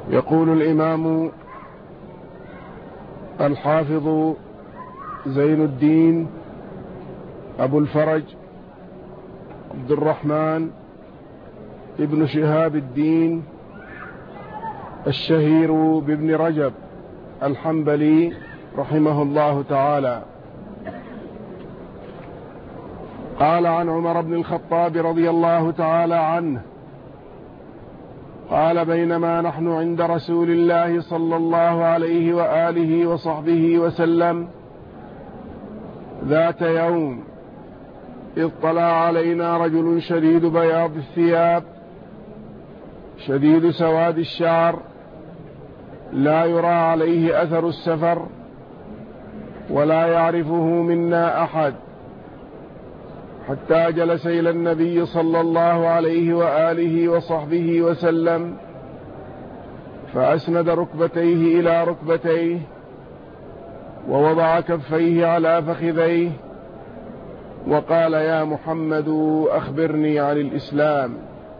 يقول الإمام الحافظ زين الدين أبو الفرج عبد الرحمن ابن شهاب الدين الشهير بابن رجب الحنبلي رحمه الله تعالى، قال عن عمر بن الخطاب رضي الله تعالى عنه قال: بينما نحن عند رسول الله صلى الله عليه وآله وصحبه وسلم ذات يوم اطلع علينا رجل شديد بياض الثياب شديد سواد الشعر لا يرى عليه أثر السفر ولا يعرفه منا أحد، حتى جلس إلى النبي صلى الله عليه وآله وصحبه وسلم فأسند ركبتيه إلى ركبتيه ووضع كفيه على فخذيه وقال: يا محمد أخبرني عن الإسلام.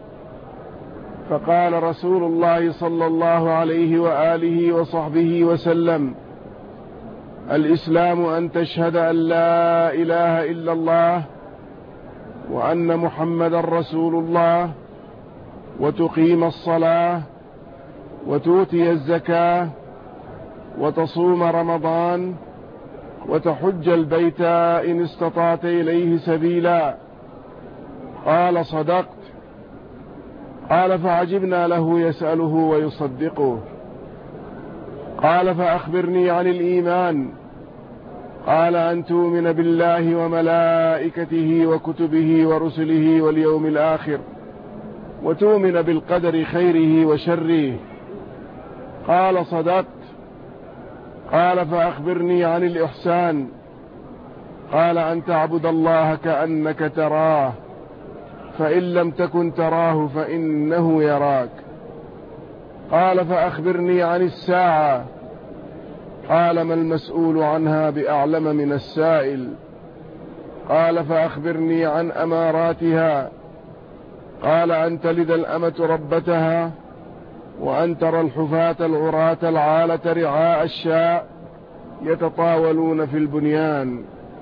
فقال رسول الله صلى الله عليه وآله وصحبه وسلم: الإسلام أن تشهد أن لا إله إلا الله وأن محمدا رسول الله وتقيم الصلاة وتؤتي الزكاة وتصوم رمضان وتحج البيت إن استطعت إليه سبيلا. قال: صدقت. قال: فعجبنا له يسأله ويصدقه. قال: فأخبرني عن الإيمان. قال: أن تؤمن بالله وملائكته وكتبه ورسله واليوم الآخر وتؤمن بالقدر خيره وشره. قال: صدقت. قال: فأخبرني عن الإحسان. قال: أن تعبد الله كأنك تراه فإن لم تكن تراه فإنه يراك. قال: فأخبرني عن الساعة. قال: ما المسؤول عنها بأعلم من السائل. قال: فأخبرني عن أماراتها. قال: أن تلد الأمة ربتها وأن ترى الحفاة العراة العالة رعاء الشاء يتطاولون في البنيان.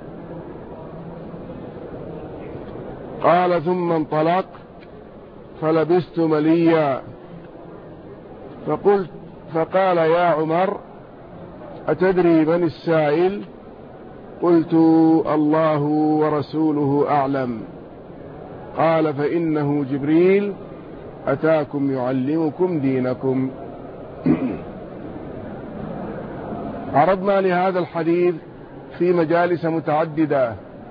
قال: ثم انطلق فلبست مليا فقال: يا عمر أتدري من السائل؟ قلت: الله ورسوله أعلم. قال: فإنه جبريل أتاكم يعلمكم دينكم. عرضنا لهذا الحديث في مجالس متعددة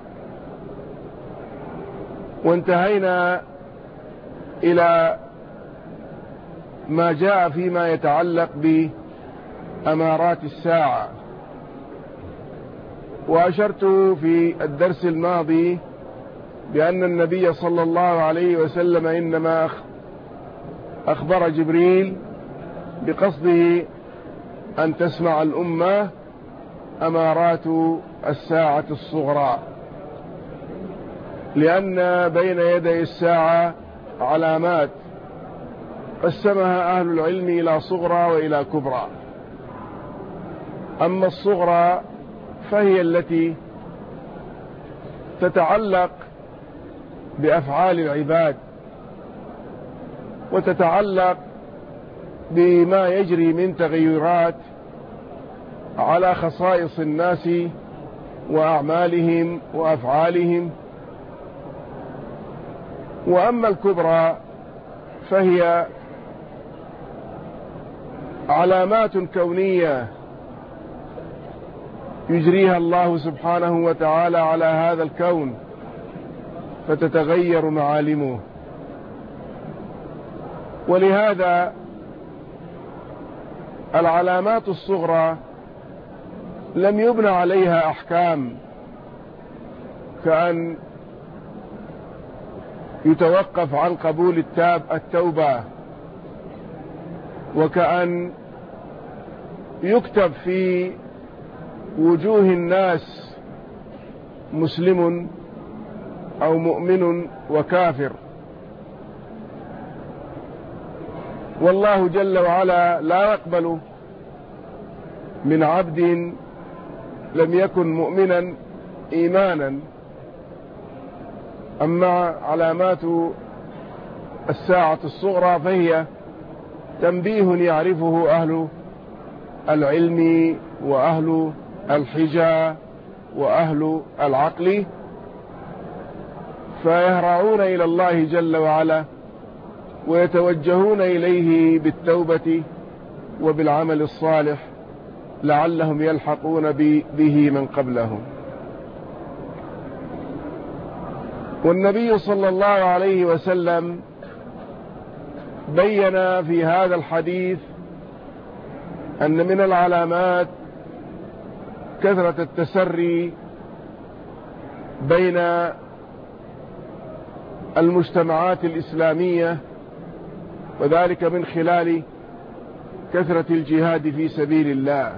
وانتهينا إلى ما جاء فيما يتعلق بأمارات الساعة، وأشرت في الدرس الماضي بأن النبي صلى الله عليه وسلم إنما أخبر جبريل بقصده أن تسمع الأمة أمارات الساعة الصغرى، لأن بين يدي الساعة علامات قسمها أهل العلم إلى صغرى وإلى كبرى. أما الصغرى فهي التي تتعلق بأفعال العباد وتتعلق بما يجري من تغيرات على خصائص الناس وأعمالهم وأفعالهم. وأما الكبرى فهي علامات كونية يجريها الله سبحانه وتعالى على هذا الكون فتتغير معالمه. ولهذا العلامات الصغرى لم يبنى عليها أحكام، كأن يتوقف عن قبول التوبة، وكأن يكتب في وجوه الناس مسلم أو مؤمن وكافر. والله جل وعلا لا يقبل من عبد لم يكن مؤمنا إيمانا. أما علامات الساعة الصغرى فهي تنبيه يعرفه أهل العلم وأهل الحجة وأهل العقل، فيهرعون إلى الله جل وعلا ويتوجهون إليه بالتوبة وبالعمل الصالح لعلهم يلحقون به من قبلهم. والنبي صلى الله عليه وسلم بين في هذا الحديث أن من العلامات كثرة التسري بين المجتمعات الإسلامية، وذلك من خلال كثرة الجهاد في سبيل الله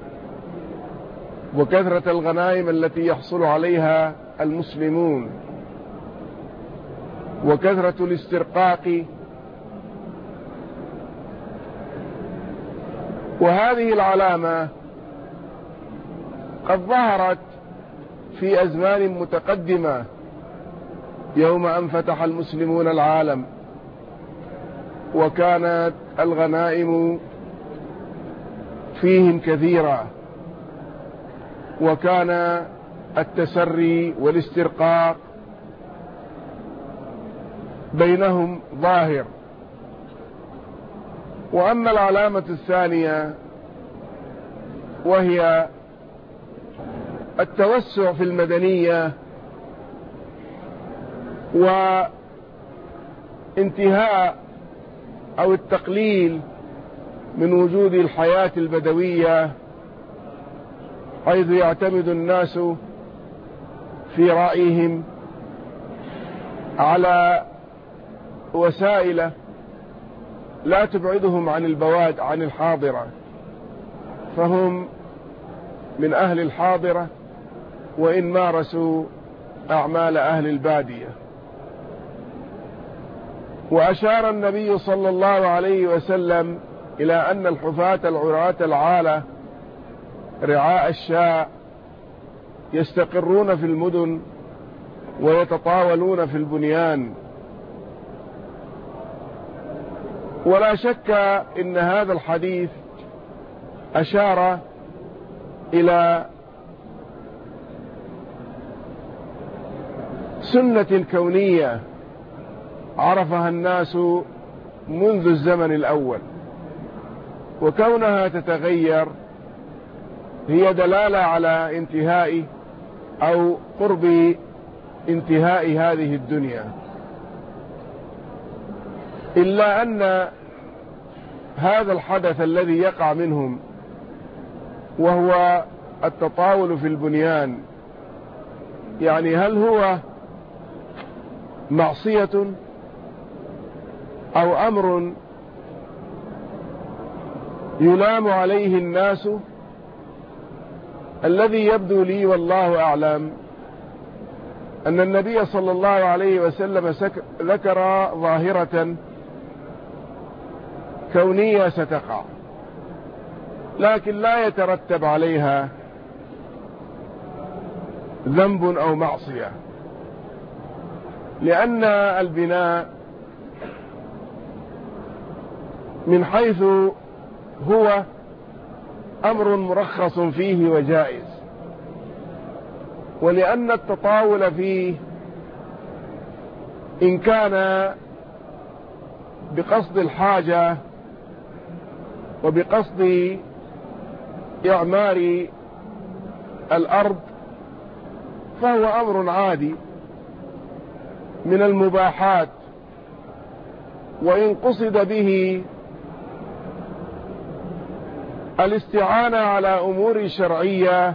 وكثرة الغنائم التي يحصل عليها المسلمون وكثرة الاسترقاق. وهذه العلامة قد ظهرت في أزمان متقدمة يوم أن فتح المسلمون العالم، وكانت الغنائم فيهم كثيرة، وكان التسري والاسترقاق بينهم ظاهر. وأما العلامة الثانية وهي التوسع في المدنية وانتهاء أو التقليل من وجود الحياة البدوية، حيث يعتمد الناس في رأيهم على وسائل لا تبعدهم عن البواد عن الحاضرة، فهم من أهل الحاضرة وإن مارسوا أعمال أهل البادية. وأشار النبي صلى الله عليه وسلم إلى أن الحفاة العراة العالة رعاء الشاء يستقرون في المدن ويتطاولون في البنيان. ولا شك إن هذا الحديث أشار إلى سنة كونية عرفها الناس منذ الزمن الأول، وكونها تتغير هي دلالة على انتهاء أو قرب انتهاء هذه الدنيا. إلا أن هذا الحدث الذي يقع منهم وهو التطاول في البنيان، يعني هل هو معصية أو أمر يلام عليه الناس؟ الذي يبدو لي والله أعلم أن النبي صلى الله عليه وسلم ذكر ظاهرة كونية ستقع، لكن لا يترتب عليها ذنب أو معصية، لأن البناء من حيث هو أمر مرخص فيه وجائز، ولأن التطاول فيه إن كان بقصد الحاجة وبقصد إعمار الأرض فهو أمر عادي من المباحات، وإن قصد به الاستعانة على أمور شرعية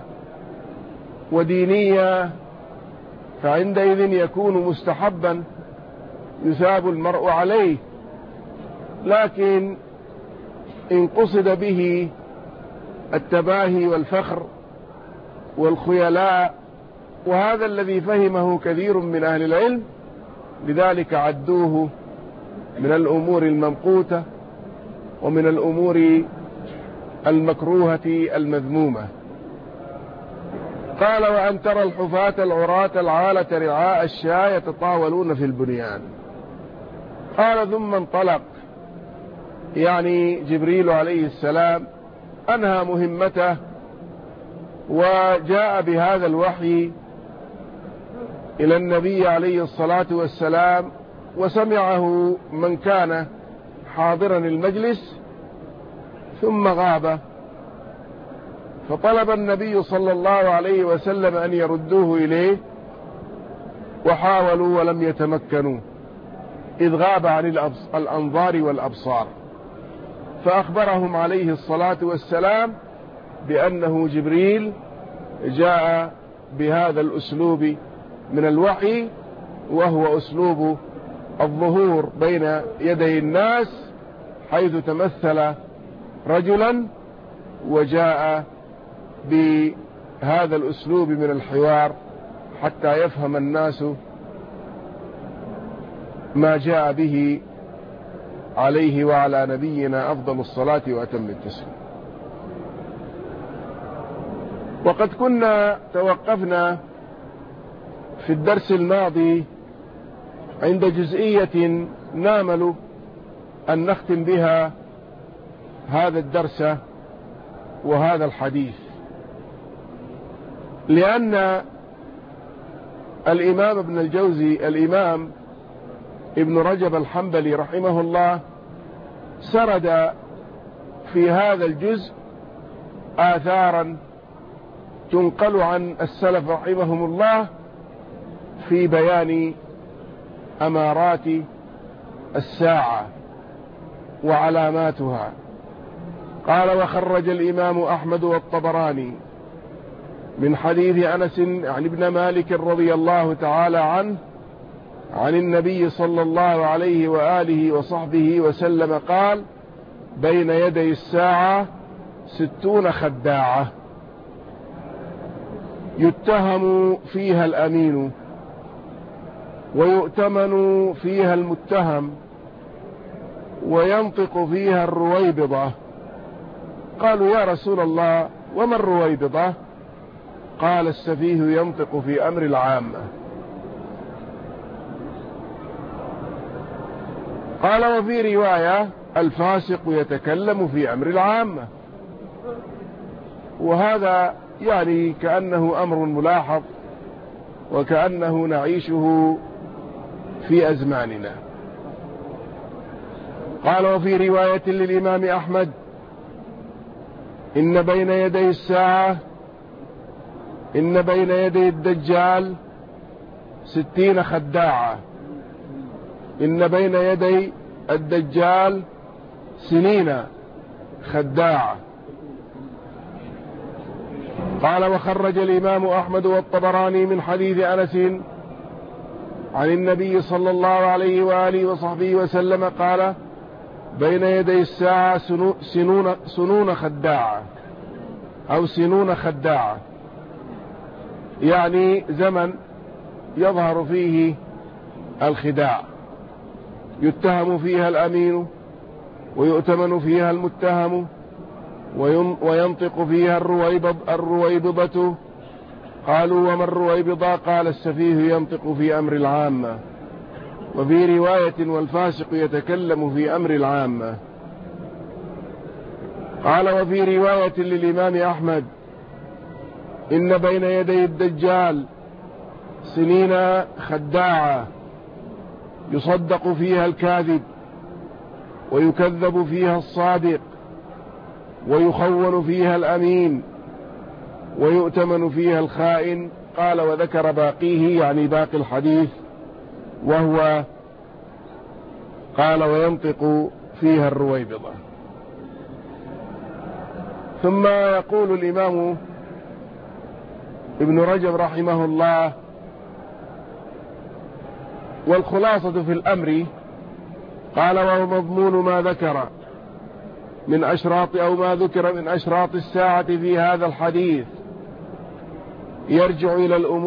ودينية فعندئذ يكون مستحبا يثاب المرء عليه. لكن إن قصد به التباهي والفخر والخيلاء، وهذا الذي فهمه كثير من أهل العلم، لذلك عدوه من الأمور الممقوتة ومن الأمور المكروهة المذمومة. قال: وأن ترى الحفاة العراة العالة رعاء الشاة يتطاولون في البنيان. قال: ثم انطلق، يعني جبريل عليه السلام أنهى مهمته وجاء بهذا الوحي إلى النبي عليه الصلاة والسلام، وسمعه من كان حاضرا المجلس ثم غاب، فطلب النبي صلى الله عليه وسلم أن يردوه إليه، وحاولوا ولم يتمكنوا إذ غاب عن الأنظار والأبصار، فأخبرهم عليه الصلاة والسلام بأنه جبريل جاء بهذا الأسلوب من الوحي، وهو أسلوب الظهور بين يدي الناس، حيث تمثل رجلا وجاء بهذا الأسلوب من الحوار حتى يفهم الناس ما جاء به عليه وعلى نبينا أفضل الصلاة وأتم التسليم. وقد كنا توقفنا في الدرس الماضي عند جزئية نامل أن نختم بها هذا الدرس وهذا الحديث، لأن الإمام ابن الجوزي، الإمام ابن رجب الحنبلي رحمه الله، سرد في هذا الجزء آثارا تنقل عن السلف رحمهم الله في بيان أمارات الساعة وعلاماتها. قال: وخرج الإمام أحمد والطبراني من حديث أنس عن ابن مالك رضي الله تعالى عنه عن النبي صلى الله عليه وآله وصحبه وسلم قال: بين يدي الساعة 60 خداعة يتهم فيها الأمين ويؤتمن فيها المتهم وينطق فيها الرويبضة. قالوا: يا رسول الله، وما الرويبضة؟ قال: السفيه ينطق في أمر العامة. قال: وفي رواية: الفاسق يتكلم في أمر العامة. وهذا يعني كأنه أمر ملاحظ، وكأنه نعيشه في أزماننا. قال: وفي رواية للإمام أحمد: إن بين يدي الساعة، إن بين يدي الدجال 60 خداعة، إن بين يدي الدجال سنين خداعة. قال: وخرج الإمام أحمد والطبراني من حديث أنس عن النبي صلى الله عليه وآله وصحبه وسلم قال: بين يدي الساعة سنون خداعة أو سنون خداعة، يعني زمن يظهر فيه الخداع، يتهم فيها الأمين ويؤتمن فيها المتهم وينطق فيها الرويبضة. قالوا: وما الرويبضة؟ قال: السفيه ينطق في أمر العامة. وفي رواية: والفاسق يتكلم في أمر العامة. قال: وفي رواية للإمام أحمد: إن بين يدي الدجال سنين خداعة يصدق فيها الكاذب ويكذب فيها الصادق ويخون فيها الأمين ويؤتمن فيها الخائن. قال: وذكر باقيه، يعني باقي الحديث، وهو قال: وينطق فيها الرويبضة. ثم يقول الإمام ابن رجب رحمه الله: والخلاصة في الأمر، قال: وهو مضمون ما ذكر من أشراط، أو ما ذكر من أشراط الساعة في هذا الحديث، يرجع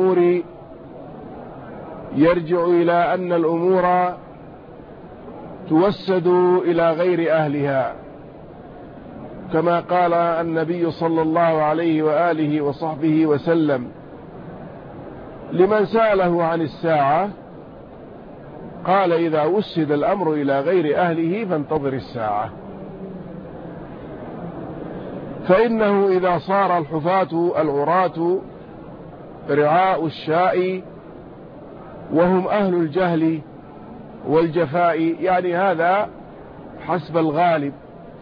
إلى أن الأمور توسد إلى غير أهلها، كما قال النبي صلى الله عليه وآله وصحبه وسلم لمن سأله عن الساعة قال إذا وسد الأمر إلى غير أهله فانتظر الساعة، فإنه إذا صار الحفاة العراة رعاء الشاء وهم أهل الجهل والجفاء، يعني هذا حسب الغالب،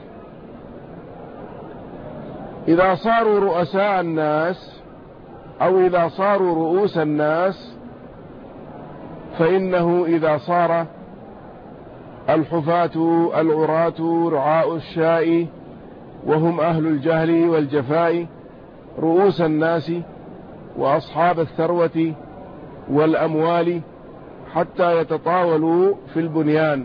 إذا صاروا رؤساء الناس أو إذا صاروا رؤوس الناس، فإنه إذا صار الحفاة العراة رعاء الشاء وهم أهل الجهل والجفاء رؤوس الناس وأصحاب الثروة والأموال حتى يتطاولوا في البنيان،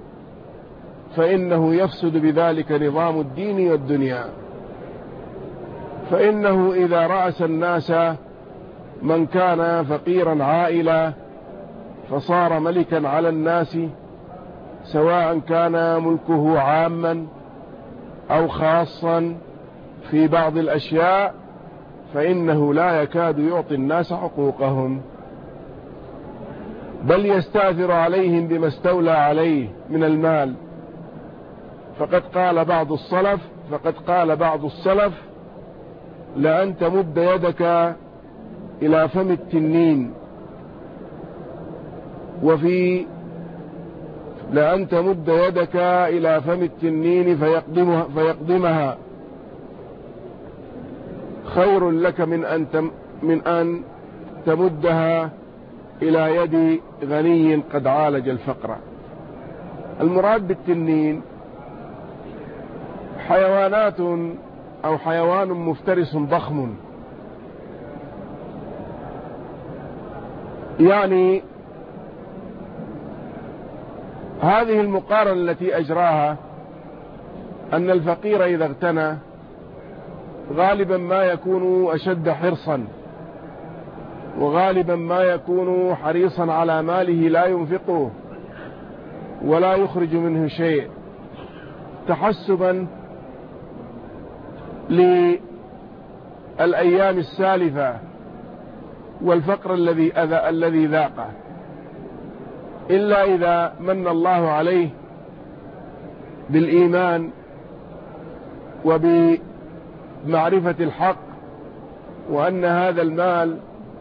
فإنه يفسد بذلك نظام الدين والدنيا. فإنه إذا رأس الناس من كان فقيرا عائلا فصار ملكا على الناس، سواء كان ملكه عاما أو خاصا في بعض الأشياء، فإنه لا يكاد يعطي الناس حقوقهم، بل يستأثر عليهم بما استولى عليه من المال. فقد قال بعض السلف لأن تمد يدك إلى فم التنين، وفي لأن تمد يدك إلى فم التنين فيقدمها خير لك من أن تمدها إلى يد غني قد عالج الفقر. المراد بالتنين حيوانات أو حيوان مفترس ضخم، يعني هذه المقارنة التي أجراها أن الفقير إذا اغتنى غالبا ما يكون أشد حرصا، وغالبا ما يكون حريصا على ماله لا ينفقه ولا يخرج منه شيء، تحسبا للأيام السالفة والفقر الذي ذاقه، إلا إذا من الله عليه بالإيمان وبمعرفة الحق، وأن هذا المال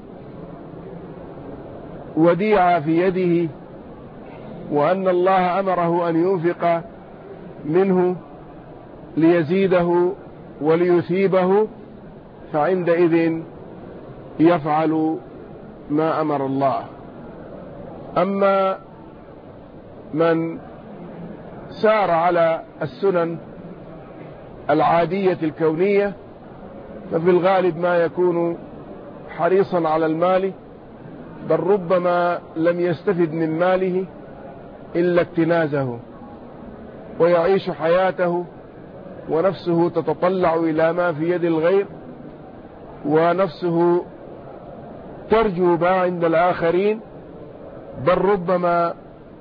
وديعة في يده، وأن الله أمره أن ينفق منه ليزيده وليثيبه، فعندئذ يفعل ما أمر الله. أما من سار على السنن العادية الكونية ففي الغالب ما يكون حريصا على المال، بل ربما لم يستفد من ماله إلا اكتنازه، ويعيش حياته ونفسه تتطلع إلى ما في يد الغير، ونفسه ترجو ما عند الآخرين، بل ربما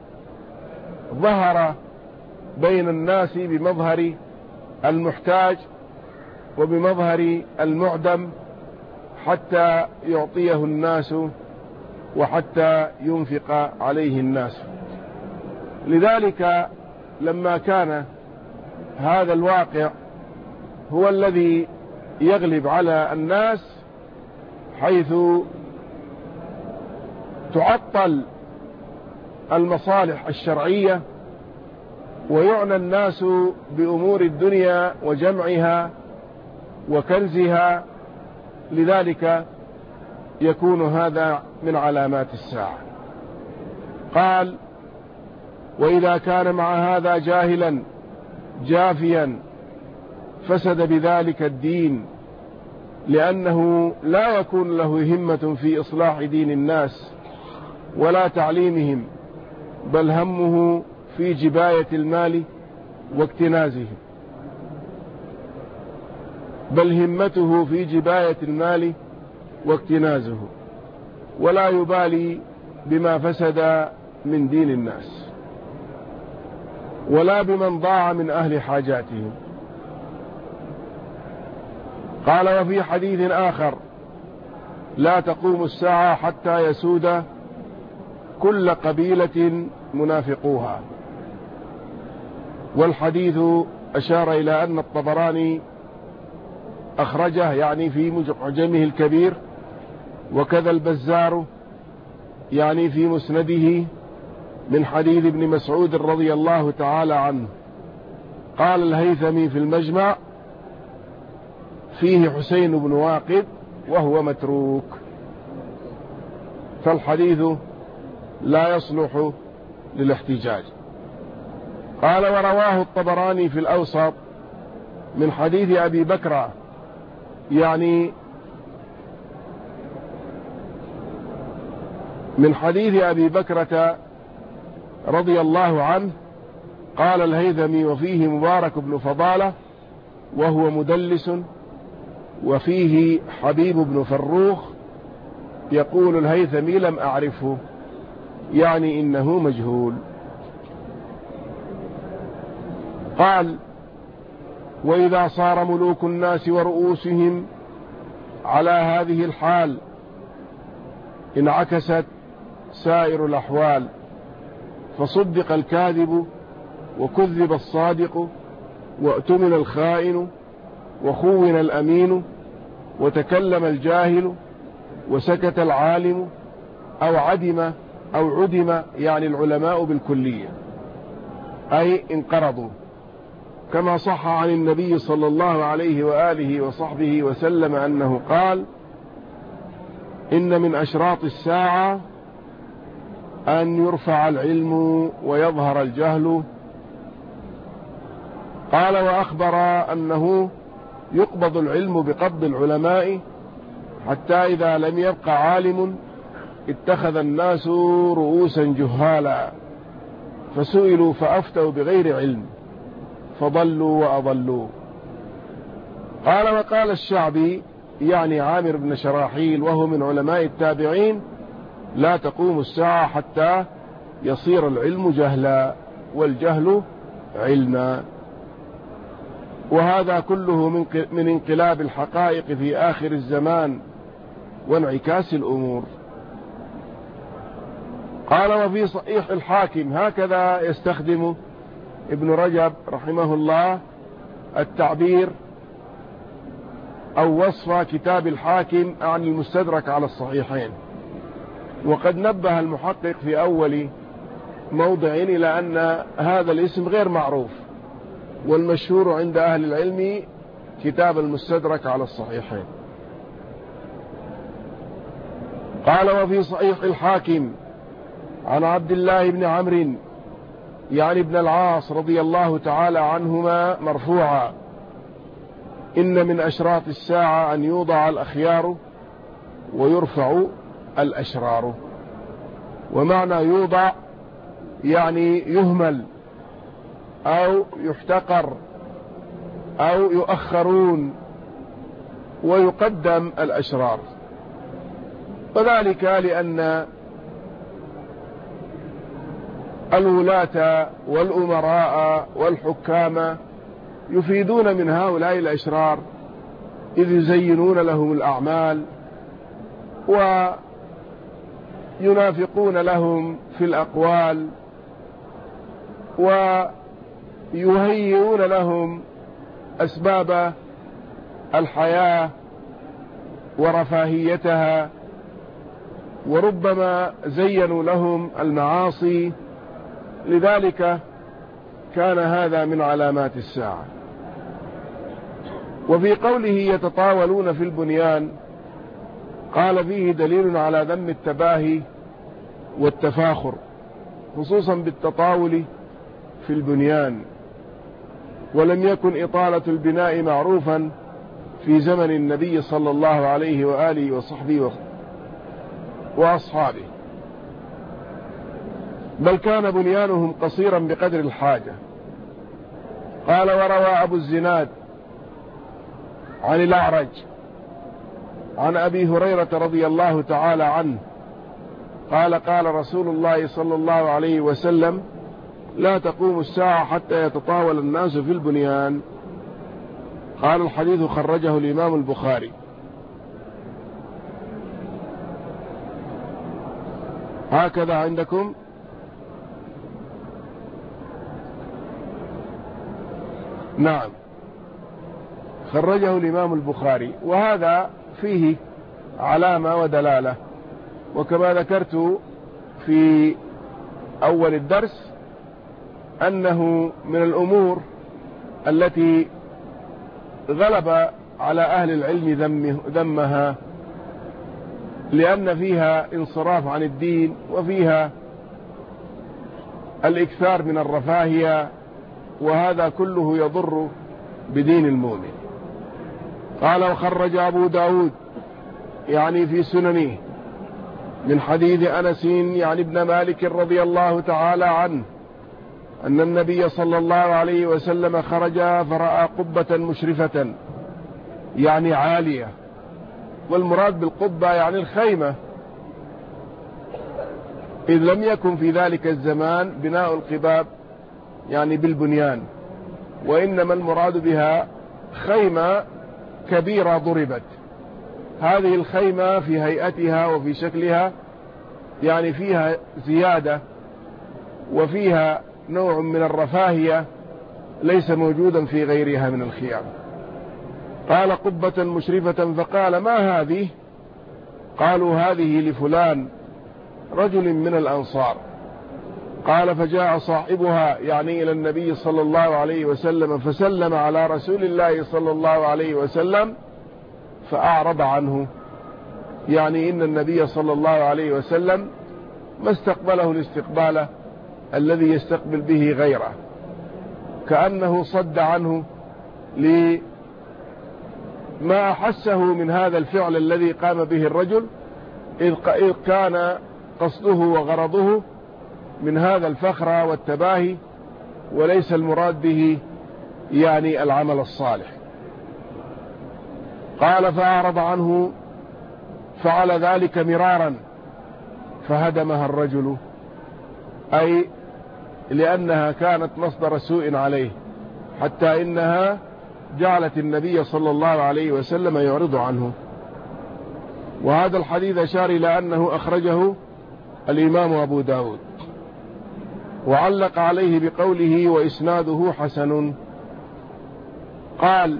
ظهر بين الناس بمظهر المحتاج وبمظهر المعدم حتى يعطيه الناس وحتى ينفق عليه الناس. لذلك لما كان هذا الواقع هو الذي يغلب على الناس، حيث تعطل المصالح الشرعية ويعنى الناس بأمور الدنيا وجمعها وكنزها، لذلك يكون هذا من علامات الساعة. قال: وإذا كان مع هذا جاهلا جافيا فسد بذلك الدين، لأنه لا يكون له همة في إصلاح دين الناس ولا تعليمهم، بل همه في جباية المال واكتنازه، بل همته في جباية المال واكتنازه، ولا يبالي بما فسد من دين الناس ولا بمن ضاع من أهل حاجاتهم. قال وفي حديث آخر لا تقوم الساعة حتى يسود كل قبيلة منافقوها. والحديث أشار إلى أن الطبراني أخرجه يعني في معجمه الكبير، وكذا البزار يعني في مسنده من حديث ابن مسعود رضي الله تعالى عنه. قال الهيثمي في المجمع فيه حسين بن واقد وهو متروك، فالحديث لا يصلح للاحتجاج. قال ورواه الطبراني في الأوسط من حديث أبي بكر يعني من حديث أبي بكرة رضي الله عنه. قال الهيثمي وفيه مبارك بن فضالة وهو مدلس، وفيه حبيب بن فروخ. يقول الهيثمي لم أعرفه، يعني إنه مجهول. قال وإذا صار ملوك الناس ورؤوسهم على هذه الحال انعكست سائر الأحوال، فصدق الكاذب وكذب الصادق وأتمن الخائن وخون الأمين وتكلم الجاهل وسكت العالم أو عدم يعني العلماء بالكلية، أي انقرضوا، كما صح عن النبي صلى الله عليه وآله وصحبه وسلم أنه قال إن من أشراط الساعة أن يرفع العلم ويظهر الجهل. قال وأخبر أنه يقبض العلم بقبض العلماء حتى إذا لم يبق عالم اتخذ الناس رؤوسا جهالا فسئلوا فأفتوا بغير علم فضلوا وأضلوا. قال وقال الشعبي يعني عامر بن شراحيل وهو من علماء التابعين لا تقوم الساعة حتى يصير العلم جهلا والجهل علما. وهذا كله من انقلاب الحقائق في آخر الزمان وانعكاس الأمور. قال وفي صحيح الحاكم، هكذا يستخدم ابن رجب رحمه الله التعبير أو وصف كتاب الحاكم عن المستدرك على الصحيحين. وقد نبه المحقق في أول موضع إلى أن هذا الاسم غير معروف، والمشهور عند أهل العلم كتاب المستدرك على الصحيحين. قال وفي صحيح الحاكم عن عبد الله بن عمرو يعني ابن العاص رضي الله تعالى عنهما مرفوعا إن من أشراط الساعة أن يوضع الأخيار ويرفع الأشرار. ومعنى يوضع يعني يهمل أو يحتقر أو يؤخرون ويقدم الأشرار، وذلك لأن الولاة والأمراء والحكام يفيدون من هؤلاء الأشرار إذ يزينون لهم الأعمال وينافقون لهم في الأقوال ويهيئون لهم أسباب الحياة ورفاهيتها، وربما زينوا لهم المعاصي. لذلك كان هذا من علامات الساعة. وفي قوله يتطاولون في البنيان قال فيه دليل على ذم التباهي والتفاخر، خصوصا بالتطاول في البنيان. ولم يكن إطالة البناء معروفا في زمن النبي صلى الله عليه وآله وصحبه وأصحابه، بل كان بنيانهم قصيرا بقدر الحاجة. قال وروى أبو الزناد عن الأعرج عن أبي هريرة رضي الله تعالى عنه قال قال رسول الله صلى الله عليه وسلم لا تقوم الساعة حتى يتطاول الناس في البنيان. قال الحديث خرجه الإمام البخاري. هكذا عندكم؟ نعم، خرجه الإمام البخاري، وهذا فيه علامة ودلالة. وكما ذكرت في أول الدرس أنه من الأمور التي غلب على أهل العلم ذمها، لأن فيها انصراف عن الدين، وفيها الإكثار من الرفاهية، وهذا كله يضر بدين المؤمن. قال: وخرج أبو داود يعني في سننه من حديث أنس يعني ابن مالك رضي الله تعالى عنه أن النبي صلى الله عليه وسلم خرج فرأى قبة مشرفة يعني عالية، والمراد بالقبة يعني الخيمة، إذ لم يكن في ذلك الزمان بناء القباب يعني بالبنيان، وإنما المراد بها خيمة كبيرة ضربت. هذه الخيمة في هيئتها وفي شكلها يعني فيها زيادة وفيها نوع من الرفاهية ليس موجودا في غيرها من الخيام. قال: قبة مشرفة. فقال: ما هذه؟ قالوا: هذه لفلان رجل من الأنصار. قال: فجاء صاحبها يعني إلى النبي صلى الله عليه وسلم فسلم على رسول الله صلى الله عليه وسلم فأعرض عنه، يعني إن النبي صلى الله عليه وسلم ما استقبله الاستقبال الذي يستقبل به غيره، كأنه صد عنه لما أحسه من هذا الفعل الذي قام به الرجل، إذ كان قصده وغرضه من هذا الفخر والتباهي، وليس المراد به يعني العمل الصالح. قال: فأعرض عنه، فعل ذلك مرارا فهدمها الرجل، أي لأنها كانت مصدر سوء عليه، حتى إنها جعلت النبي صلى الله عليه وسلم يعرض عنه. وهذا الحديث أشار إلى أنه أخرجه الإمام أبو داود، وعلق عليه بقوله: وإسناده حسن. قال: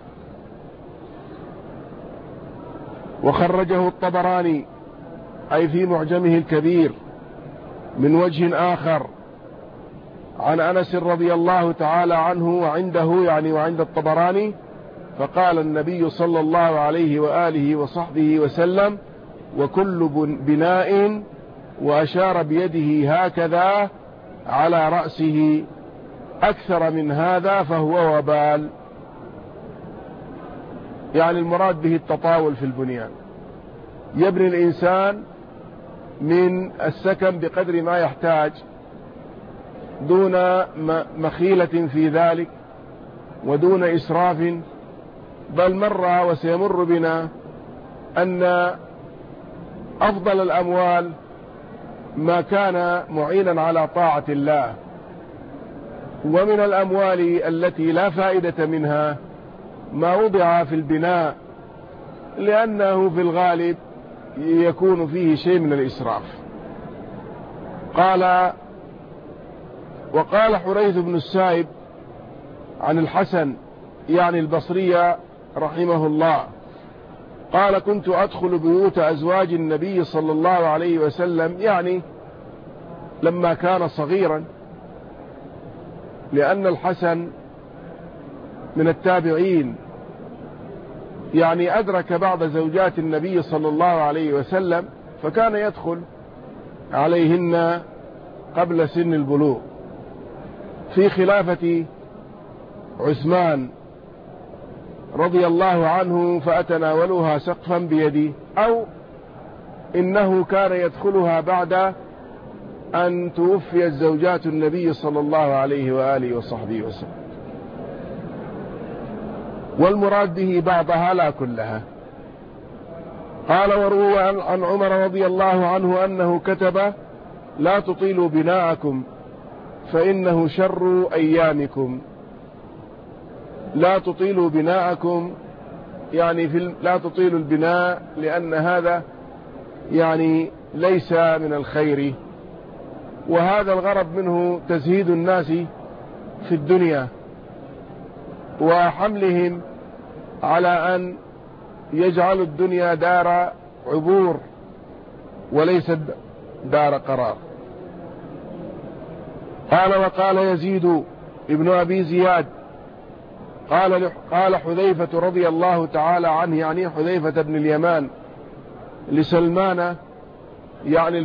وخرجه الطبراني أي في معجمه الكبير من وجه آخر عن أنس رضي الله تعالى عنه وعنده يعني وعند الطبراني، فقال النبي صلى الله عليه وآله وصحبه وسلم: وكل بناء، وأشار بيده هكذا على رأسه، أكثر من هذا فهو وبال، يعني المراد به التطاول في البنيان. يبني الإنسان من السكن بقدر ما يحتاج دون مخيلة في ذلك ودون إسراف، بل مر وسيمر بنا أن أفضل الأموال ما كان معينا على طاعة الله، ومن الأموال التي لا فائدة منها ما وضع في البناء، لأنه في الغالب يكون فيه شيء من الإسراف. وقال حريث بن السائب عن الحسن يعني البصري رحمه الله قال: كنت أدخل بيوت أزواج النبي صلى الله عليه وسلم، يعني لما كان صغيرا، لأن الحسن من التابعين، يعني أدرك بعض زوجات النبي صلى الله عليه وسلم، فكان يدخل عليهن قبل سن البلوغ في خلافة عثمان رضي الله عنه، فأتناولها سقفا بيدي، أو إنه كان يدخلها بعد أن توفي الزوجات النبي صلى الله عليه وآله وصحبه وسلم، والمراد به بعضها لا كلها. قال: وروى عن عمر رضي الله عنه أنه كتب: لا تطيلوا بناءكم فإنه شر أيامكم. لا تطيلوا بناءكم، يعني لا تطيلوا البناء، لأن هذا يعني ليس من الخير، وهذا الغرض منه تزهيد الناس في الدنيا وحملهم على أن يجعلوا الدنيا دار عبور وليست دار قرار. قال وقال يزيد ابن أبي زياد قال حذيفة رضي الله تعالى عنه، يعني حذيفة بن اليمان، لسلمان يعني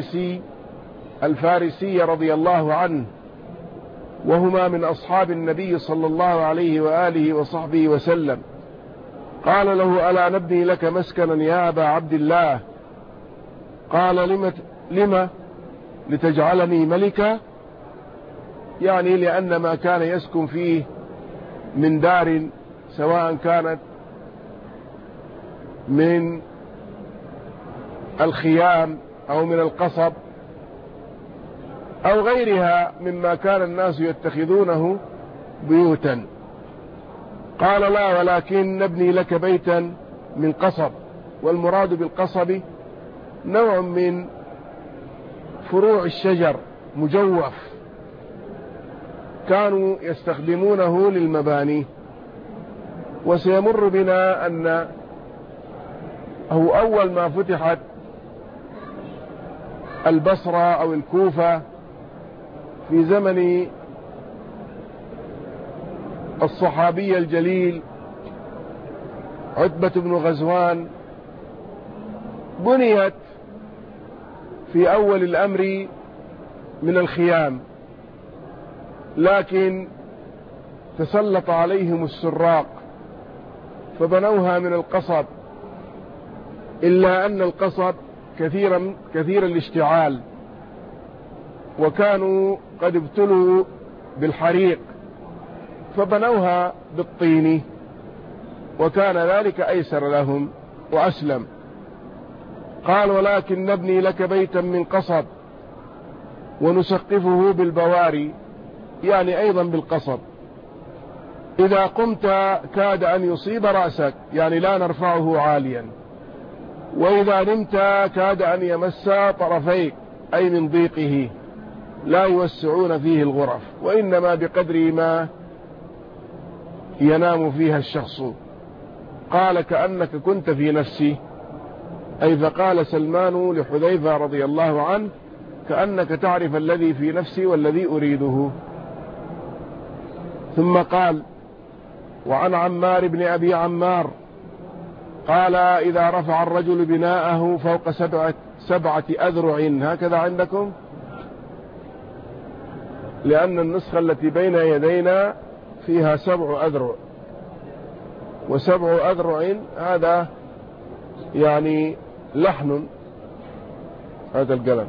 الفارسي رضي الله عنه، وهما من أصحاب النبي صلى الله عليه وآله وصحبه وسلم. قال له ألا نبني لك مسكنا يا أبا عبد الله؟ قال لما لتجعلني ملكا، يعني لأن ما كان يسكن فيه من دار سواء كانت من الخيام أو من القصب أو غيرها مما كان الناس يتخذونه بيوتا. قال لا، ولكن نبني لك بيتا من قصب، والمراد بالقصب نوع من فروع الشجر مجوف كانوا يستخدمونه للمباني. وسيمر بنا أن هو أول ما فتحت البصرة أو الكوفة في زمن الصحابي الجليل عتبة بن غزوان، بنيت في أول الأمر من الخيام، لكن تسلط عليهم السراق فبنوها من القصب، إلا أن القصب كثير الاشتعال، وكانوا قد ابتلوا بالحريق فبنوها بالطين، وكان ذلك أيسر لهم وأسلم. قال ولكن نبني لك بيتا من قصب ونسقفه بالبواري، يعني أيضا بالقصب، إذا قمت كاد أن يصيب رأسك، يعني لا نرفعه عاليا، وإذا نمت كاد أن يمس طرفيك، أي من ضيقه، لا يوسعون فيه الغرف، وإنما بقدر ما ينام فيها الشخص. قال كأنك كنت في نفسي، أي فقال سلمان لحذيفة رضي الله عنه كأنك تعرف الذي في نفسي والذي أريده. ثم قال وعن عمار بن أبي عمار قال إذا رفع الرجل بناءه فوق 7 أذرع، هكذا عندكم، لأن النسخة التي بين يدينا فيها 7 أذرع، و7 أذرع هذا يعني لحن هذا القلم،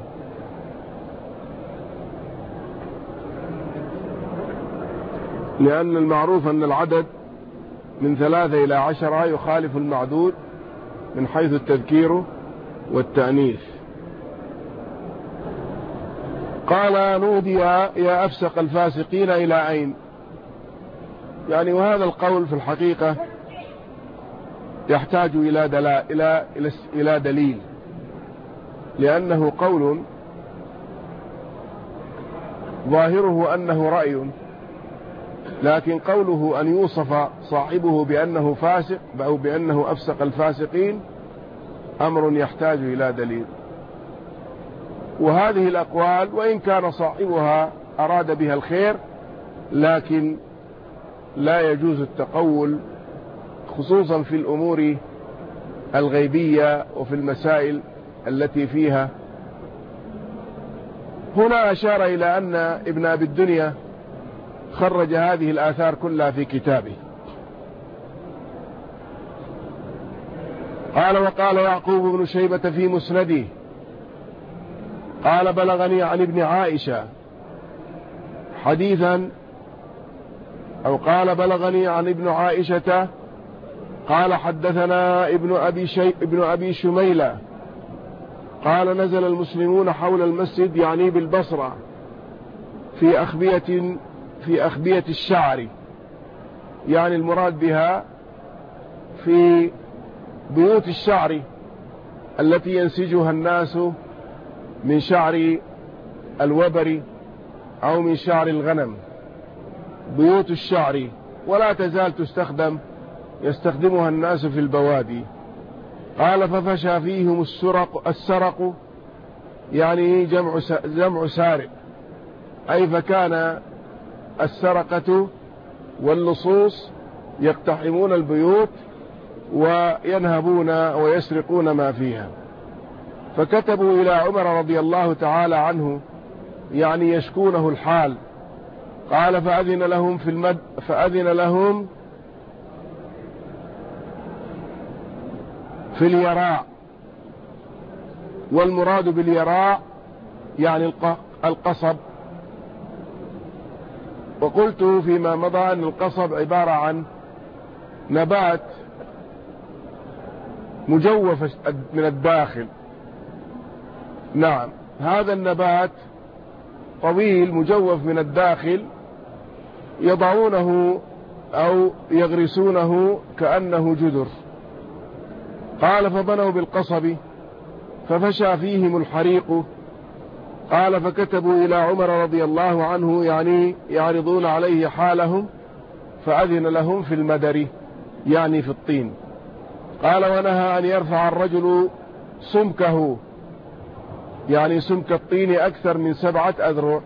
لأن المعروف أن العدد من 3 إلى 10 يخالف المعدود من حيث التذكير والتأنيث. قال نودي يا أفسق الفاسقين إلى أين؟ يعني وهذا القول في الحقيقة يحتاج إلى دليل، لأنه قول ظاهره أنه رأي، لكن قوله أن يوصف صاحبه بأنه فاسق أو بأنه أفسق الفاسقين أمر يحتاج إلى دليل. وهذه الأقوال وإن كان صاحبها أراد بها الخير، لكن لا يجوز التقول، خصوصا في الأمور الغيبية وفي المسائل التي فيها. هنا أشار إلى أن ابن أبي الدنيا خرج هذه الآثار كلها في كتابه. قال وقال يعقوب بن شيبة في مسنده قال بلغني عن ابن عائشة حديثا، أو قال بلغني عن ابن عائشة قال حدثنا ابن أبي شميلة قال نزل المسلمون حول المسجد، يعني بالبصرة، في أخبية الشعر، يعني المراد بها في بيوت الشعر التي ينسجها الناس من شعر الوبر أو من شعر الغنم، بيوت الشعر، ولا تزال يستخدمها الناس في البوادي. قال ففشى فيهم السرق يعني جمع سارق، أي فكان السرقة واللصوص يقتحمون البيوت وينهبون ويسرقون ما فيها. فكتبوا إلى عمر رضي الله تعالى عنه يعني يشكونه الحال. قال فأذن لهم في اليراع، والمراد باليراع يعني القصب. وقلت فيما مضى أن القصب عبارة عن نبات مجوف من الداخل. نعم، هذا النبات طويل مجوف من الداخل، يضعونه أو يغرسونه كأنه جدر. قال فبنوا بالقصب ففشى فيهم الحريق. قال فكتبوا إلى عمر رضي الله عنه يعني يعرضون عليه حالهم، فأذن لهم في المدر يعني في الطين. قال ونهى أن يرفع الرجل سمكه يعني سمك الطين أكثر من 7 أذرع.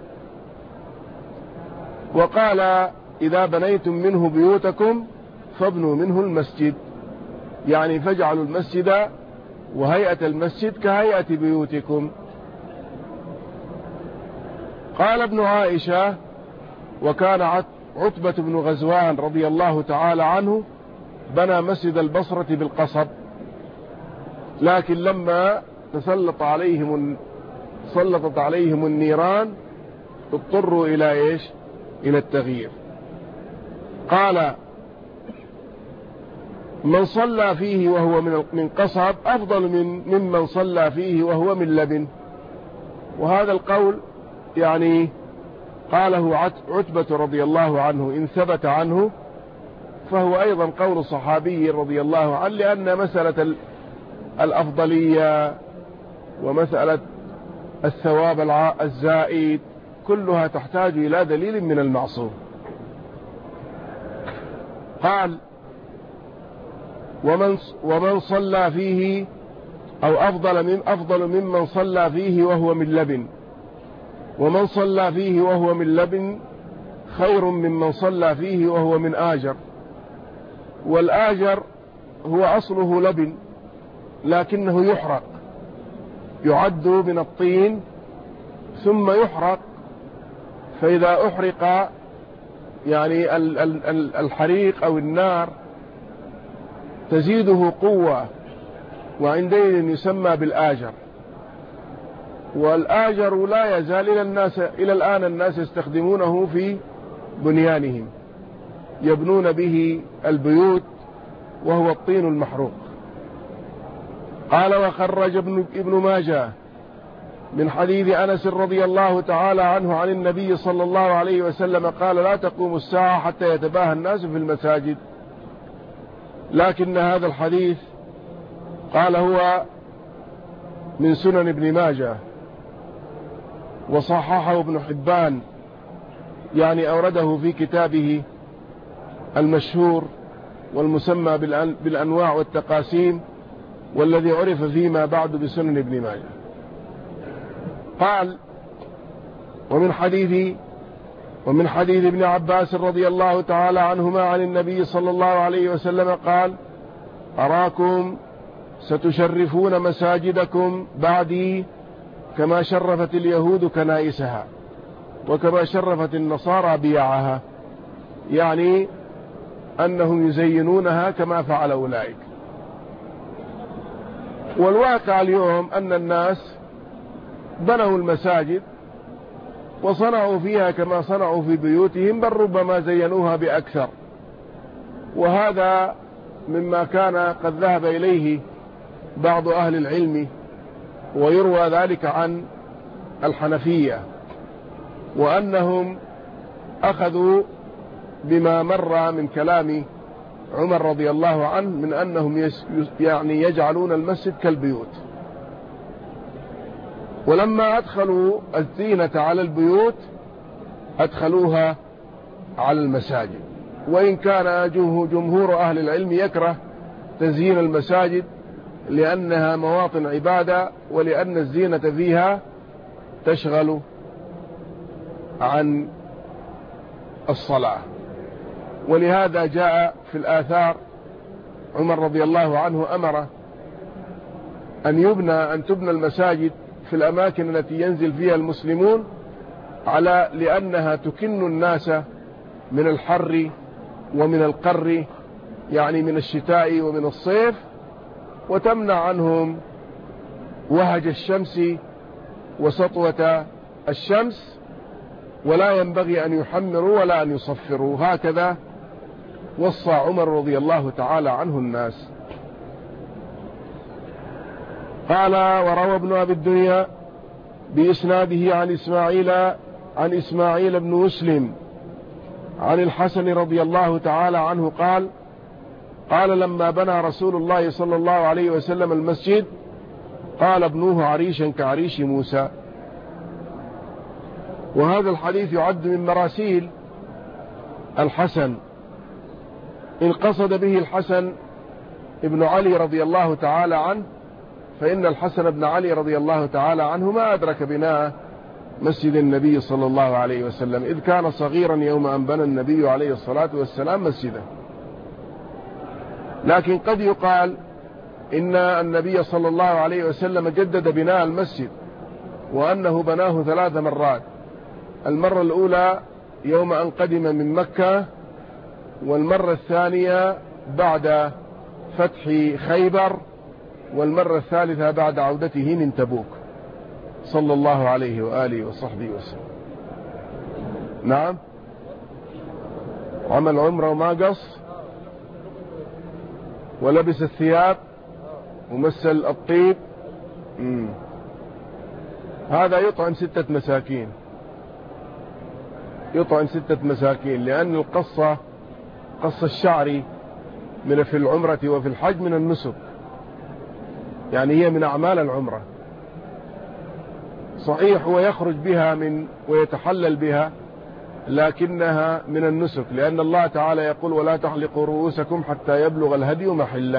وقال إذا بنيتم منه بيوتكم فابنوا منه المسجد، يعني فاجعلوا المسجد وهيئة المسجد كهيئة بيوتكم. قال ابن عائشة وكان عتبة بن غزوان رضي الله تعالى عنه بنى مسجد البصرة بالقصب، لكن لما سلطت عليهم النيران اضطروا إلى إيش؟ إلى التغيير. قال من صلى فيه وهو من قصب أفضل ممن صلى فيه وهو من لبن. وهذا القول يعني قاله عتبة رضي الله عنه، إن ثبت عنه فهو أيضا قول صحابي رضي الله عنه، لأن مسألة الأفضلية ومسألة الثواب الزائد كلها تحتاج إلى دليل من المعصوم. قال ومن صلى فيه أو أفضل ممن صلى فيه وهو من لبن، ومن صلى فيه وهو من لبن خير ممن صلى فيه وهو من آجر. والآجر هو أصله لبن لكنه يحرق، يعد من الطين ثم يحرق، فإذا أحرق يعني الحريق أو النار تزيده قوة، وعندئذ يسمى بالآجر. والآجر لا يزال إلى الآن الناس يستخدمونه في بنيانهم، يبنون به البيوت وهو الطين المحروق. قال وخرج ابن ماجه من حديث أنس رضي الله تعالى عنه عن النبي صلى الله عليه وسلم قال لا تقوم الساعة حتى يتباهى الناس في المساجد. لكن هذا الحديث قال هو من سنن ابن ماجه، وصححه ابن حبان يعني أورده في كتابه المشهور والمسمى بالأنواع والتقاسيم، والذي عرف فيما بعد بسنن ابن ماجه. قال ومن حديث ابن عباس رضي الله تعالى عنهما عن النبي صلى الله عليه وسلم قال أراكم ستشرفون مساجدكم بعدي كما شرفت اليهود كنائسها وكما شرفت النصارى بيعها، يعني أنهم يزينونها كما فعل أولئك. والواقع اليوم أن الناس بنوا المساجد وصنعوا فيها كما صنعوا في بيوتهم، بل ربما زينوها بأكثر، وهذا مما كان قد ذهب إليه بعض أهل العلم، ويروى ذلك عن الحنفية، وأنهم أخذوا بما مر من كلام عمر رضي الله عنه من أنهم يعني يجعلون المسجد كالبيوت. ولما أدخلوا الزينة على البيوت أدخلوها على المساجد، وإن كان جمهور أهل العلم يكره تزيين المساجد لأنها مواطن عبادة، ولأن الزينة فيها تشغل عن الصلاة. ولهذا جاء في الآثار عمر رضي الله عنه أمر أن تبنى المساجد في الأماكن التي ينزل فيها المسلمون لأنها تكن الناس من الحر ومن القر، يعني من الشتاء ومن الصيف، وتمنع عنهم وهج الشمس وسطوة الشمس، ولا ينبغي أن يحمروا ولا أن يصفروا. هكذا وصى عمر رضي الله تعالى عنه الناس. قال: وروى ابن أبي الدنيا بإسناده عن إسماعيل بن مسلم عن الحسن رضي الله تعالى عنه قال لما بنى رسول الله صلى الله عليه وسلم المسجد قال: ابنوه عريشا كعريش موسى. وهذا الحديث يعد من مراسيل الحسن، إن قصد به الحسن ابن علي رضي الله تعالى عنه، فإن الحسن بن علي رضي الله تعالى عنه ما أدرك بناء مسجد النبي صلى الله عليه وسلم، إذ كان صغيرا يوم أن بنى النبي عليه الصلاة والسلام مسجده. لكن قد يقال إن النبي صلى الله عليه وسلم جدد بناء المسجد، وأنه بناه 3 مرات. المرة الأولى يوم أن قدم من مكة، والمرة الثانية بعد فتح خيبر، والمرة الثالثة بعد عودته من تبوك صلى الله عليه وآله وصحبه وسلم. نعم، عمل عمره وما قص، ولبس الثياب ومثل الطيب. هذا يطعم 6 مساكين، يطعم 6 مساكين، لأن القصة قص الشعر في العمرة وفي الحج من النسك، يعني هي من أعمال العمرة. صحيح هو يخرج بها ويتحلل بها، لكنها من النسك، لأن الله تعالى يقول: ولا تحلقوا رؤوسكم حتى يبلغ الهدي محله.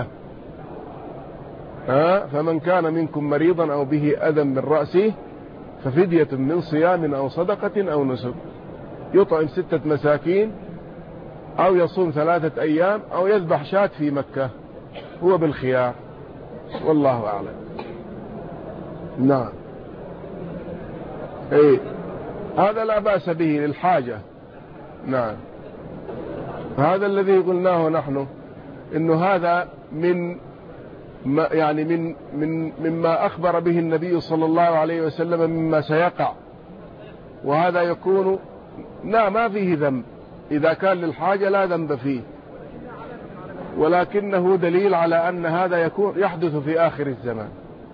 فمن كان منكم مريضا أو به أذى من رأسه ففدية من صيام أو صدقة أو نسك. يطعم 6 مساكين، أو يصوم 3 أيام، أو يذبح شاة في مكة، هو بالخيار، والله أعلم. نعم، هذا لا بأس به للحاجة. نعم، هذا الذي قلناه نحن، إنه هذا مما أخبر به النبي صلى الله عليه وسلم مما سيقع، وهذا يكون ما فيه ذنب، إذا كان للحاجة لا ذنب فيه، ولكنه دليل على أن هذا يحدث في آخر الزمان.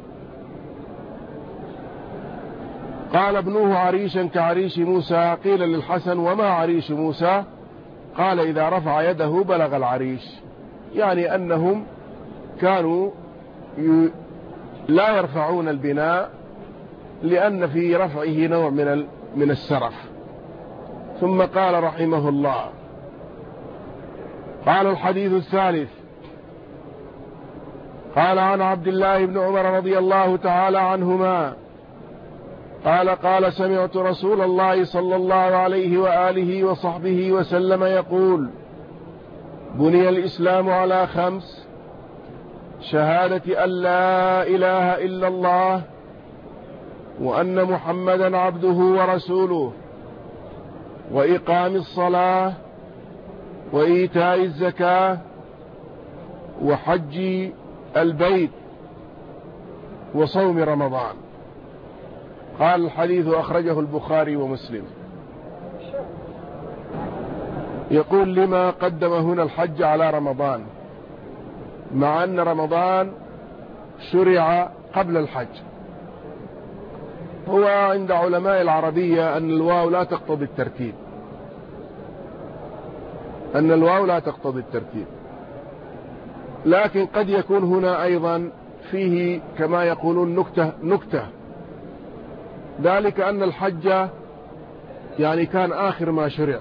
قال: ابنوه عريشا كعريش موسى. قيل للحسن: وما عريش موسى؟ قال: إذا رفع يده بلغ العريش، يعني أنهم كانوا لا يرفعون البناء، لأن في رفعه نوع من السرف. ثم قال رحمه الله: قال: الحديث الثالث. قال: عن عبد الله بن عمر رضي الله تعالى عنهما قال: سمعت رسول الله صلى الله عليه وآله وصحبه وسلم يقول: بني الإسلام على 5: شهادة أن لا إله إلا الله، وأن محمدا عبده ورسوله، وإقام الصلاة، وإيتاء الزكاة، وحج البيت، وصوم رمضان. قال: الحديث أخرجه البخاري ومسلم. يقول: لما قدم هنا الحج على رمضان، مع أن رمضان شرع قبل الحج؟ هو عند علماء العربية أن الواو لا تقتضي الترتيب، أن الواو لا تقتضي الترتيب. لكن قد يكون هنا أيضا فيه كما يقولون نكتة، ذلك أن الحج يعني كان آخر ما شرع،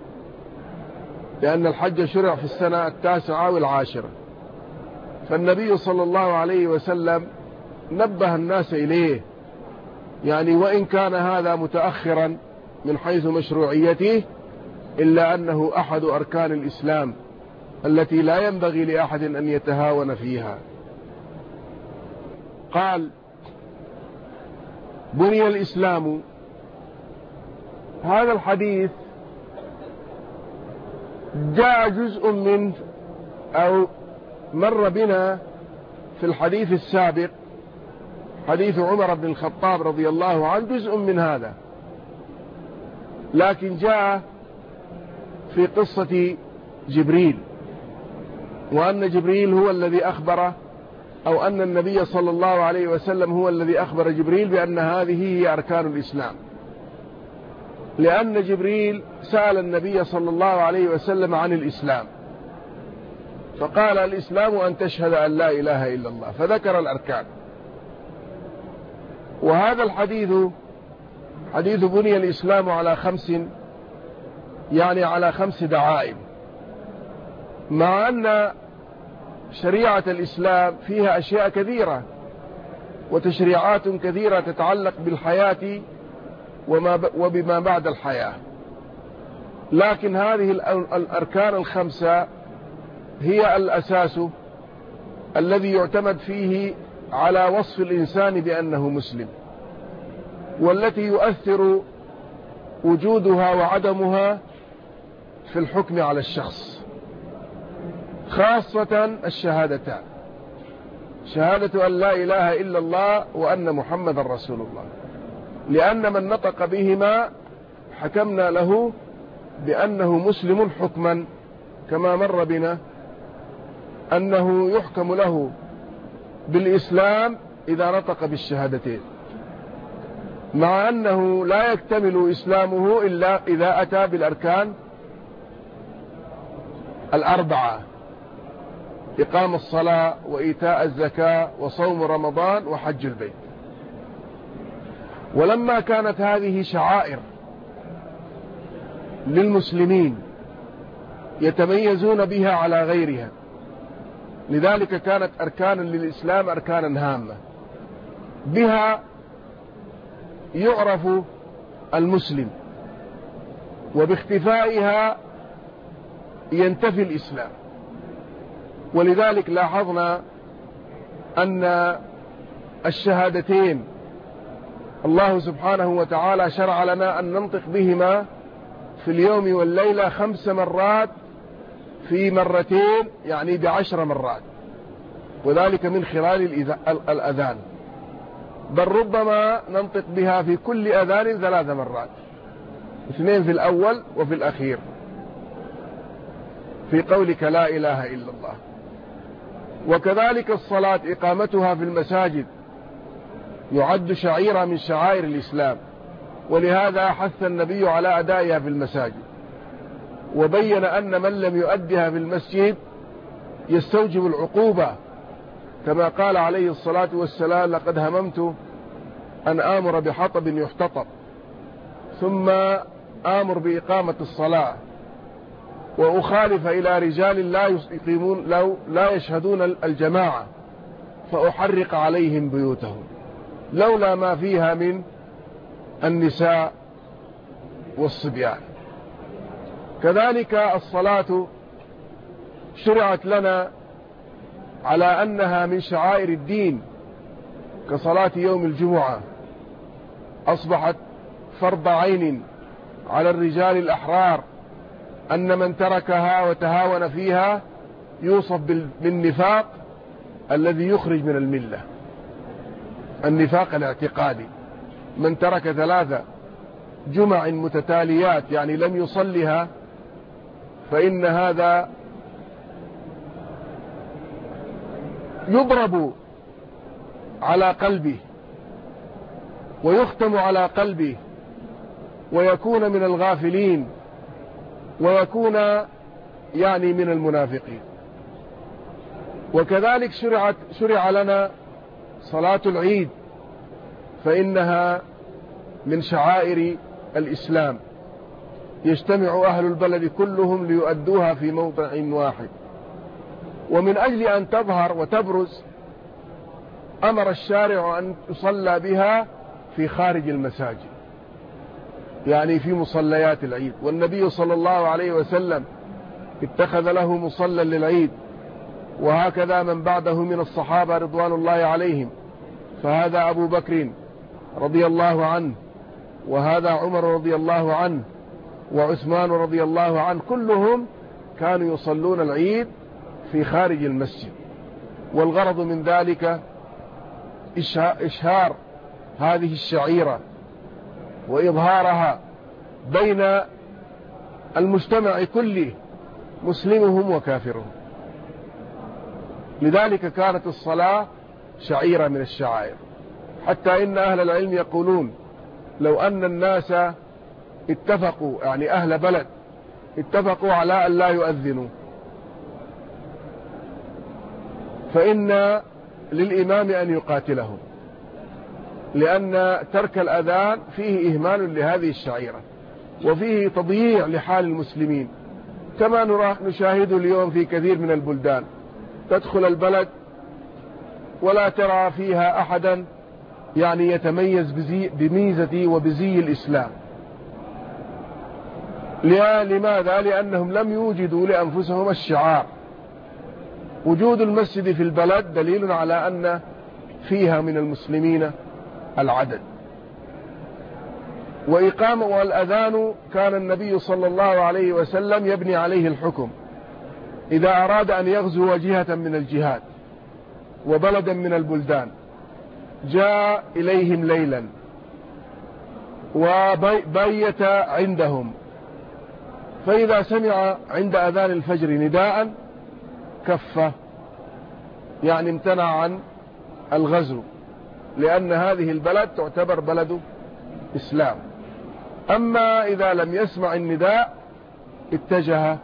لأن الحج شرع في السنة 9 والعاشرة، فالنبي صلى الله عليه وسلم نبه الناس إليه، يعني وإن كان هذا متأخرا من حيث مشروعيته إلا أنه أحد أركان الإسلام التي لا ينبغي لأحد أن يتهاون فيها. قال بني الإسلام. هذا الحديث جاء جزء منه أو مر بنا في الحديث السابق، حديث عمر بن الخطاب رضي الله عنه، جزء من هذا، لكن جاء في قصة جبريل، وأن جبريل هو الذي أخبره، أو أن النبي صلى الله عليه وسلم هو الذي أخبر جبريل بأن هذه هي أركان الإسلام، لأن جبريل سأل النبي صلى الله عليه وسلم عن الإسلام، فقال الإسلام أن تشهد أن لا إله إلا الله، فذكر الأركان. وهذا الحديث حديث بني الإسلام على 5، يعني على 5 دعائم، مع أن شريعة الإسلام فيها أشياء كثيرة وتشريعات كثيرة تتعلق بالحياة وبما بعد الحياة، لكن هذه الأركان ال5 هي الأساس الذي يعتمد فيه على وصف الإنسان بأنه مسلم، والتي يؤثر وجودها وعدمها في الحكم على الشخص، خاصة الشهادتان، شهادة أن لا إله إلا الله وأن محمد رسول الله، لأن من نطق بهما حكمنا له بأنه مسلم حكما، كما مر بنا أنه يحكم له بالإسلام إذا نطق بالشهادتين، مع أنه لا يكتمل إسلامه إلا إذا أتى بالأركان 4: إقام الصلاة وإيتاء الزكاة وصوم رمضان وحج البيت. ولما كانت هذه شعائر للمسلمين يتميزون بها على غيرها، لذلك كانت أركانا للإسلام أركانا هامة، بها يعرف المسلم، وباختفائها ينتفي الإسلام. ولذلك لاحظنا أن الشهادتين الله سبحانه وتعالى شرع لنا أن ننطق بهما في اليوم والليلة 5 مرات، في مرتين يعني ب10 مرات، وذلك من خلال الأذان، بل ربما ننطق بها في كل أذان 3 مرات، 2 في الأول وفي الأخير، في قولك لا إله إلا الله. وكذلك الصلاة إقامتها في المساجد يعد شعيرة من شعائر الإسلام، ولهذا حث النبي على أدائها في المساجد، وبين أن من لم يؤدها في المسجد يستوجب العقوبة، كما قال عليه الصلاة والسلام: لقد هممت أن آمر بحطب يحتطب ثم آمر بإقامة الصلاة، وأخالف إلى رجال لا يشهدون الجماعة فأحرق عليهم بيوتهم، لولا ما فيها من النساء والصبيان. كذلك الصلاة شرعت لنا على أنها من شعائر الدين، كصلاة يوم الجمعة أصبحت فرض عين على الرجال الأحرار، أن من تركها وتهاون فيها يوصف بالنفاق الذي يخرج من الملة، النفاق الاعتقادي. من ترك 3 جمع متتاليات يعني لم يصلها، فإن هذا يضرب على قلبه ويختم على قلبه ويكون من الغافلين، ويكون يعني من المنافقين. وكذلك شرع لنا صلاة العيد، فإنها من شعائر الإسلام، يجتمع أهل البلد كلهم ليؤدوها في موضع واحد. ومن أجل أن تظهر وتبرز أمر الشارع أن يصلى بها في خارج المساجد، يعني في مصليات العيد. والنبي صلى الله عليه وسلم اتخذ له مصلى للعيد، وهكذا من بعده من الصحابة رضوان الله عليهم، فهذا أبو بكر رضي الله عنه، وهذا عمر رضي الله عنه، وعثمان رضي الله عنه، كلهم كانوا يصلون العيد في خارج المسجد. والغرض من ذلك إشهار هذه الشعيرة وإظهارها بين المجتمع كله، مسلمهم وكافرهم. لذلك كانت الصلاة شعيرة من الشعائر، حتى إن أهل العلم يقولون لو أن الناس اتفقوا، يعني أهل بلد اتفقوا على أن لا يؤذنوا، فإن للإمام أن يقاتلهم، لأن ترك الأذان فيه إهمال لهذه الشعيرة، وفيه تضييع لحال المسلمين، كما نشاهد اليوم في كثير من البلدان. تدخل البلد ولا ترى فيها أحدا يعني يتميز بميزة وبزي الإسلام. لماذا؟ لأنهم لم يوجدوا لأنفسهم الشعار. وجود المسجد في البلد دليل على أن فيها من المسلمين العدد. وإقامة والأذان كان النبي صلى الله عليه وسلم يبني عليه الحكم إذا أراد أن يغزو جهة من الجهات وبلدا من البلدان، جاء إليهم ليلا وبيت عندهم، فإذا سمع عند أذان الفجر نداء كف، يعني امتنع عن الغزو، لأن هذه البلد تعتبر بلد إسلام. أما إذا لم يسمع النداء اتجه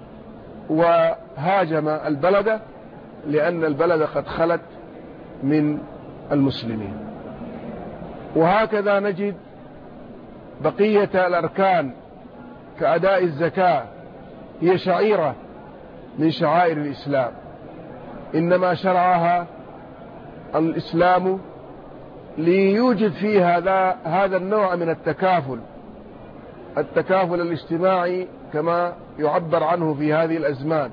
وهاجم البلد، لأن البلد قد خلت من المسلمين. وهكذا نجد بقية الأركان كأداء الزكاة، هي شعيرة من شعائر الإسلام، إنما شرعها الإسلام ليوجد فيها هذا النوع من التكافل الاجتماعي كما يعبر عنه في هذه الأزمان.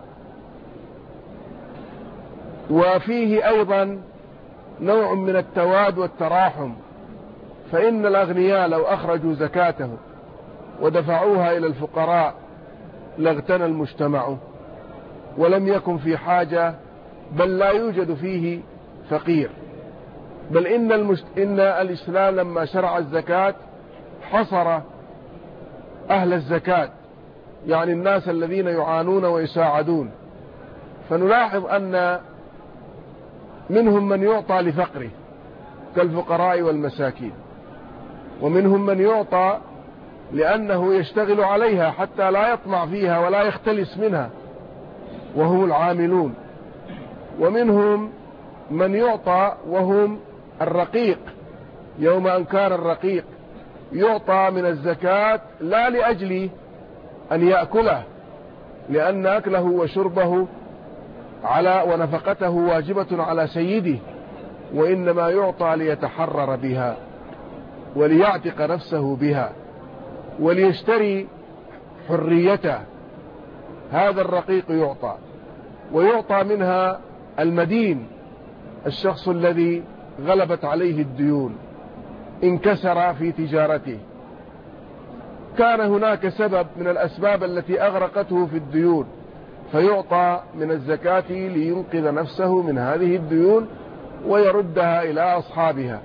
وفيه أيضا نوع من التواد والتراحم، فإن الأغنياء لو أخرجوا زكاتهم ودفعوها إلى الفقراء لاغتنى المجتمع ولم يكن في حاجة، بل لا يوجد فيه فقير. بل إن الإسلام لما شرع الزكاة حصر أهل الزكاة، يعني الناس الذين يعانون ويساعدون. فنلاحظ أن منهم من يعطى لفقره كالفقراء والمساكين، ومنهم من يعطى لأنه يشتغل عليها حتى لا يطمع فيها ولا يختلس منها، وهم العاملون. ومنهم من يعطى وهم الرقيق، يوم أن كان الرقيق يعطى من الزكاة لا لأجل أن يأكله، لأن أكله وشربه ونفقته واجبة على سيده، وإنما يعطى ليتحرر بها وليعتق نفسه بها وليشتري حريته. هذا الرقيق يعطى، ويعطى منها المدين، الشخص الذي غلبت عليه الديون، انكسر في تجارته، كان هناك سبب من الأسباب التي أغرقته في الديون، فيعطى من الزكاة لينقذ نفسه من هذه الديون ويردها إلى أصحابها.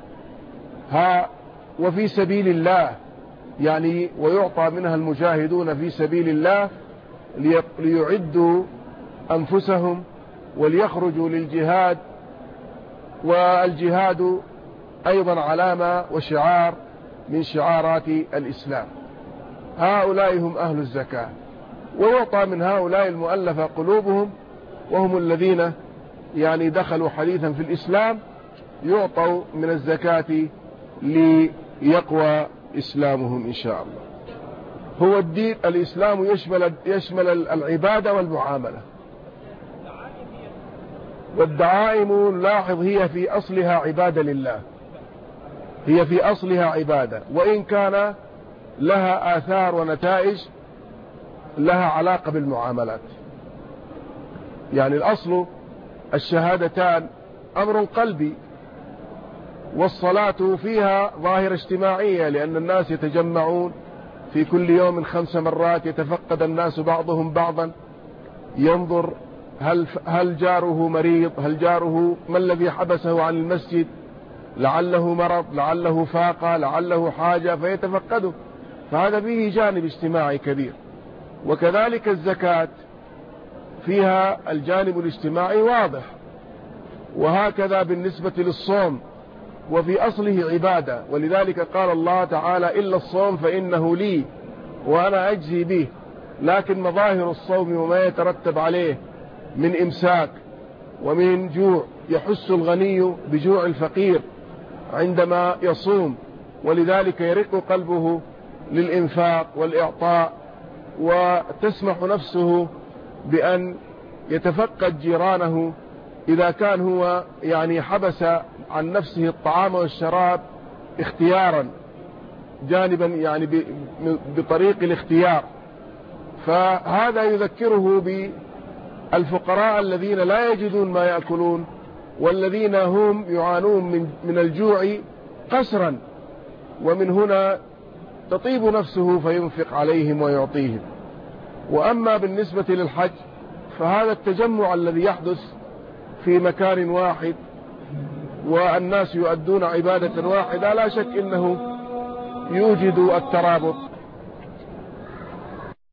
وفي سبيل الله، يعني ويعطى منها المجاهدون في سبيل الله ليعدوا أنفسهم وليخرجوا للجهاد، والجهاد أيضا علامة وشعار من شعارات الإسلام. هؤلاء هم أهل الزكاة. ويعطى من هؤلاء المؤلفة قلوبهم، وهم الذين يعني دخلوا حديثا في الإسلام، يعطوا من الزكاة ليقوى إسلامهم إن شاء الله. هو الدين الإسلام يشمل العبادة والمعاملة. والدعائم نلاحظ هي في أصلها عبادة لله، هي في أصلها عبادة، وإن كان لها آثار ونتائج لها علاقة بالمعاملات. يعني الأصل الشهادتان أمر قلبي، والصلاة فيها ظاهرة اجتماعية، لأن الناس يتجمعون في كل يوم 5 مرات، يتفقد الناس بعضهم بعضا، ينظر هل جاره مريض، هل جاره ما الذي حبسه عن المسجد، لعله مرض، لعله فاقة، لعله حاجة، فيتفقده. فهذا فيه جانب اجتماعي كبير. وكذلك الزكاة فيها الجانب الاجتماعي واضح. وهكذا بالنسبة للصوم، وفي أصله عبادة، ولذلك قال الله تعالى: إلا الصوم فإنه لي وأنا أجزي به. لكن مظاهر الصوم وما يترتب عليه من إمساك ومن جوع، يحس الغني بجوع الفقير عندما يصوم، ولذلك يرق قلبه للإنفاق والإعطاء، وتسمح نفسه بأن يتفقد جيرانه إذا كان هو يعني حبس عن نفسه الطعام والشراب اختيارا، جانبا يعني بطريق الاختيار. فهذا يذكره بالفقراء الذين لا يجدون ما يأكلون، والذين هم يعانون من الجوع قسرا، ومن هنا تطيب نفسه فينفق عليهم ويعطيهم. وأما بالنسبة للحج فهذا التجمع الذي يحدث في مكان واحد والناس يؤدون عبادة واحدة لا شك إنه يوجد الترابط